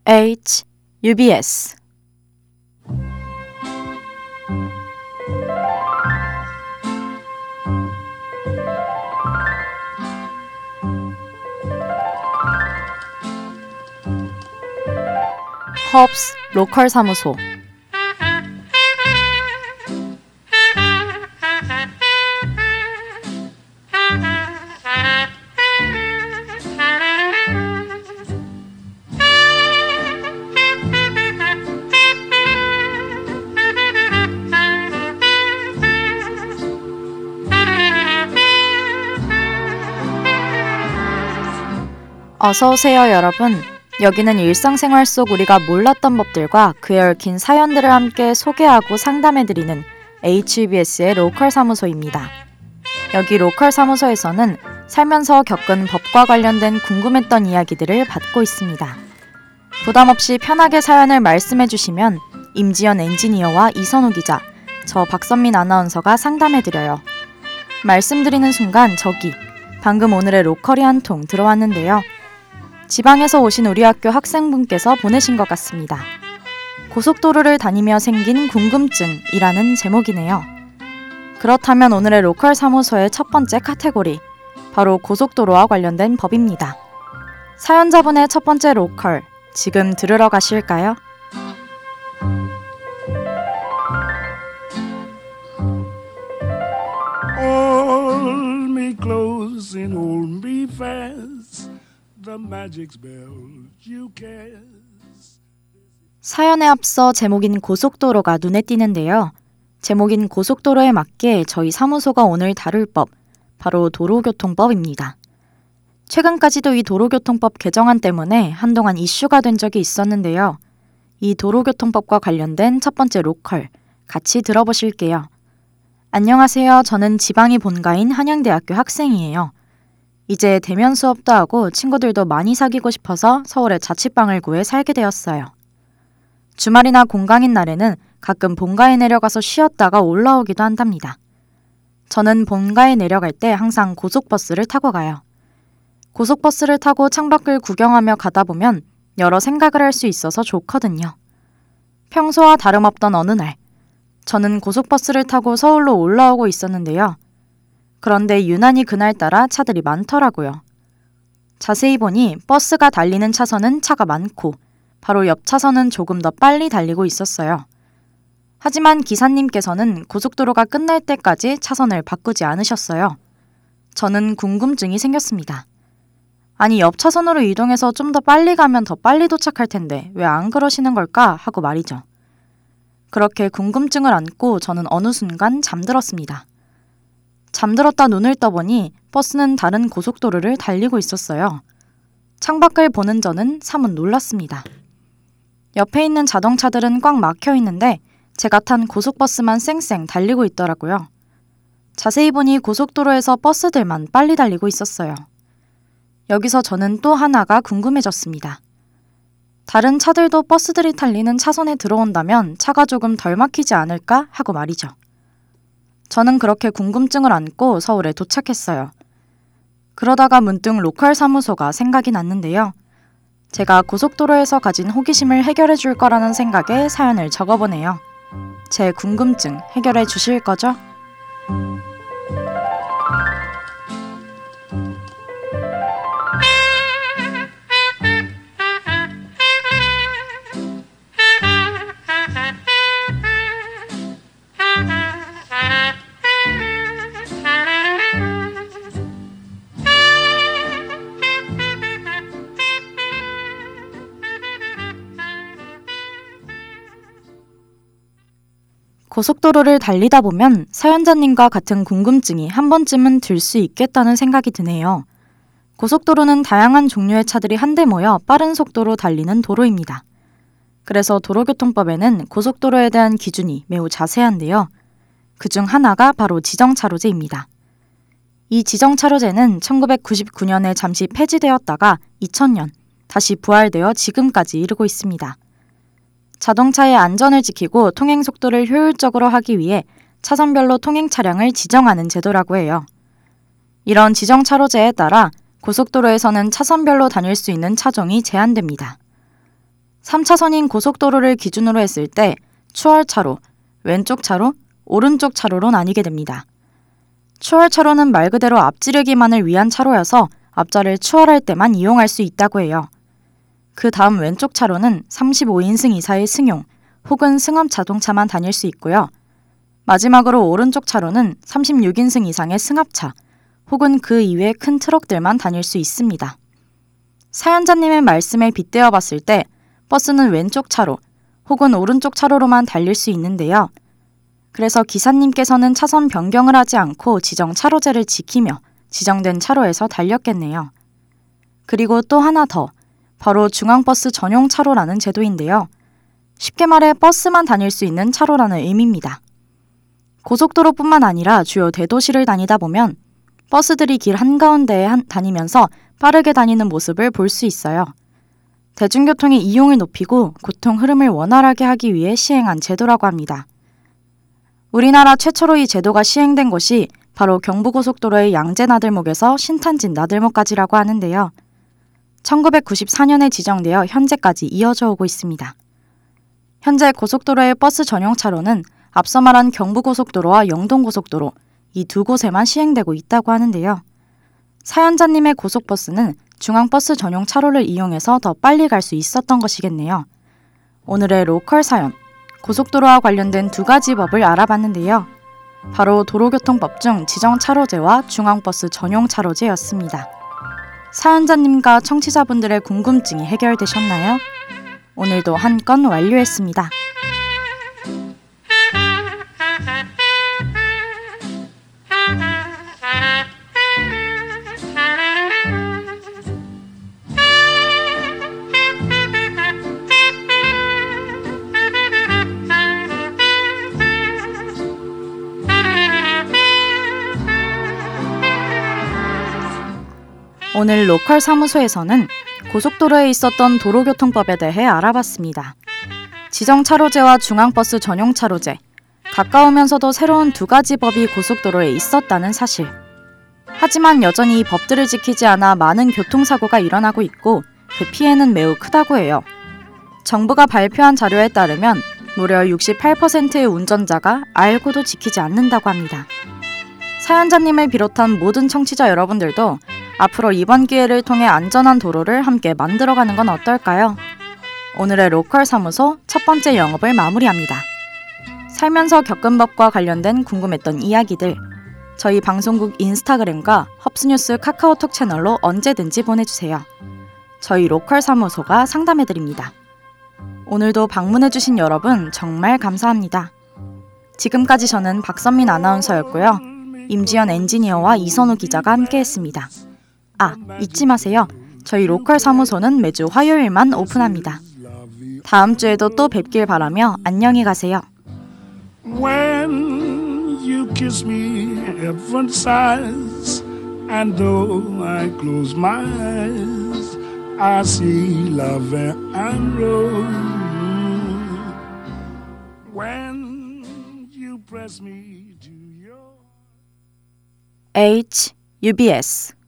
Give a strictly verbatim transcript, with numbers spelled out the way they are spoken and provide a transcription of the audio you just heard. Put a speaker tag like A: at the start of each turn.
A: H 유비에스 헙스 로컬 사무소 어서오세요 여러분. 여기는 일상생활 속 우리가 몰랐던 법들과 그에 얽힌 사연들을 함께 소개하고 상담해드리는 에이치유비에스의 로컬 사무소입니다. 여기 로컬 사무소에서는 살면서 겪은 법과 관련된 궁금했던 이야기들을 받고 있습니다. 부담없이 편하게 사연을 말씀해주시면 임지연 엔지니어와 이선우 기자, 저 박선민 아나운서가 상담해드려요. 말씀드리는 순간 저기 방금 오늘의 로컬이 한 통 들어왔는데요. 지방에서 오신 우리 학교 학생분께서 보내신 것 같습니다. 고속도로를 다니며 생긴 궁금증이라는 제목이네요. 그렇다면 오늘의 로컬 사무소의 첫 번째 카테고리, 바로 고속도로와 관련된 법입니다. 사연자분의 첫 번째 로컬, 지금 들으러 가실까요?
B: Hold me close and hold me fast. The magic spell you cast.
A: 사연에 앞서 제목인 고속도로가 눈에 띄는데요. 제목인 고속도로에 맞게 저희 사무소가 오늘 다룰 법, 바로 도로교통법입니다. 최근까지도 이 도로교통법 개정안 때문에 한동안 이슈가 된 적이 있었는데요. 이 도로교통법과 관련된 첫 번째 로컬, 같이 들어보실게요. 안녕하세요. 저는 지방이 본가인 한양대학교 학생이에요. 이제 대면 수업도 하고 친구들도 많이 사귀고 싶어서 서울에 자취방을 구해 살게 되었어요. 주말이나 공강인 날에는 가끔 본가에 내려가서 쉬었다가 올라오기도 한답니다. 저는 본가에 내려갈 때 항상 고속버스를 타고 가요. 고속버스를 타고 창밖을 구경하며 가다 보면 여러 생각을 할 수 있어서 좋거든요. 평소와 다름없던 어느 날, 저는 고속버스를 타고 서울로 올라오고 있었는데요. 그런데 유난히 그날따라 차들이 많더라고요. 자세히 보니 버스가 달리는 차선은 차가 많고 바로 옆 차선은 조금 더 빨리 달리고 있었어요. 하지만 기사님께서는 고속도로가 끝날 때까지 차선을 바꾸지 않으셨어요. 저는 궁금증이 생겼습니다. 아니, 옆 차선으로 이동해서 좀 더 빨리 가면 더 빨리 도착할 텐데 왜 안 그러시는 걸까 하고 말이죠. 그렇게 궁금증을 안고 저는 어느 순간 잠들었습니다. 잠들었다 눈을 떠보니 버스는 다른 고속도로를 달리고 있었어요. 창밖을 보는 저는 사뭇 놀랐습니다. 옆에 있는 자동차들은 꽉 막혀 있는데 제가 탄 고속버스만 쌩쌩 달리고 있더라고요. 자세히 보니 고속도로에서 버스들만 빨리 달리고 있었어요. 여기서 저는 또 하나가 궁금해졌습니다. 다른 차들도 버스들이 달리는 차선에 들어온다면 차가 조금 덜 막히지 않을까 하고 말이죠. 저는 그렇게 궁금증을 안고 서울에 도착했어요. 그러다가 문득 로컬 사무소가 생각이 났는데요. 제가 고속도로에서 가진 호기심을 해결해 줄 거라는 생각에 사연을 적어보네요. 제 궁금증 해결해 주실 거죠? 고속도로를 달리다 보면 사연자님과 같은 궁금증이 한 번쯤은 들 수 있겠다는 생각이 드네요. 고속도로는 다양한 종류의 차들이 한데 모여 빠른 속도로 달리는 도로입니다. 그래서 도로교통법에는 고속도로에 대한 기준이 매우 자세한데요. 그중 하나가 바로 지정차로제입니다. 이 지정차로제는 천구백구십구 년에 잠시 폐지되었다가 이천 년 다시 부활되어 지금까지 이르고 있습니다. 자동차의 안전을 지키고 통행 속도를 효율적으로 하기 위해 차선별로 통행 차량을 지정하는 제도라고 해요. 이런 지정 차로제에 따라 고속도로에서는 차선별로 다닐 수 있는 차종이 제한됩니다. 삼 차선인 고속도로를 기준으로 했을 때 추월차로, 왼쪽 차로, 오른쪽 차로로 나뉘게 됩니다. 추월차로는 말 그대로 앞지르기만을 위한 차로여서 앞자를 추월할 때만 이용할 수 있다고 해요. 그 다음 왼쪽 차로는 삼십오 인승 이사의 승용 혹은 승합 자동차만 다닐 수 있고요. 마지막으로 오른쪽 차로는 삼십육 인승 이상의 승합차 혹은 그 이외의 큰 트럭들만 다닐 수 있습니다. 사연자님의 말씀에 빗대어 봤을 때 버스는 왼쪽 차로 혹은 오른쪽 차로로만 달릴 수 있는데요. 그래서 기사님께서는 차선 변경을 하지 않고 지정 차로제를 지키며 지정된 차로에서 달렸겠네요. 그리고 또 하나 더, 바로 중앙버스 전용 차로라는 제도인데요. 쉽게 말해 버스만 다닐 수 있는 차로라는 의미입니다. 고속도로뿐만 아니라 주요 대도시를 다니다 보면 버스들이 길 한가운데에 한, 다니면서 빠르게 다니는 모습을 볼 수 있어요. 대중교통의 이용을 높이고 교통 흐름을 원활하게 하기 위해 시행한 제도라고 합니다. 우리나라 최초로 이 제도가 시행된 곳이 바로 경부고속도로의 양재나들목에서 신탄진 나들목까지라고 하는데요. 천구백구십사 년에 지정되어 현재까지 이어져 오고 있습니다. 현재 고속도로의 버스 전용 차로는 앞서 말한 경부고속도로와 영동고속도로 이 두 곳에만 시행되고 있다고 하는데요. 사연자님의 고속버스는 중앙버스 전용 차로를 이용해서 더 빨리 갈 수 있었던 것이겠네요. 오늘의 로컬 사연, 고속도로와 관련된 두 가지 법을 알아봤는데요. 바로 도로교통법 중 지정 차로제와 중앙버스 전용 차로제였습니다. 사연자님과 청취자분들의 궁금증이 해결되셨나요? 오늘도 한 건 완료했습니다. 오늘 로컬 사무소에서는 고속도로에 있었던 도로교통법에 대해 알아봤습니다. 지정차로제와 중앙버스 전용차로제, 가까우면서도 새로운 두 가지 법이 고속도로에 있었다는 사실. 하지만 여전히 이 법들을 지키지 않아 많은 교통사고가 일어나고 있고 그 피해는 매우 크다고 해요. 정부가 발표한 자료에 따르면 무려 육십팔 퍼센트의 운전자가 알고도 지키지 않는다고 합니다. 사연자님을 비롯한 모든 청취자 여러분들도 앞으로 이번 기회를 통해 안전한 도로를 함께 만들어가는 건 어떨까요? 오늘의 로컬 사무소 첫 번째 영업을 마무리합니다. 살면서 겪은 법과 관련된 궁금했던 이야기들, 저희 방송국 인스타그램과 헙스뉴스 카카오톡 채널로 언제든지 보내주세요. 저희 로컬 사무소가 상담해드립니다. 오늘도 방문해주신 여러분 정말 감사합니다. 지금까지 저는 박선민 아나운서였고요. 임지연 엔지니어와 이선우 기자가 함께했습니다. 아, 잊지 마세요. 저희 로컬 사무소는 매주 화요일만 오픈합니다. 다음 주에도 또 뵙길 바라며 안녕히 가세요.
B: When you kiss me, heaven sighs, and though I close my eyes, I see love and rose. When you press me to your
A: H, U B S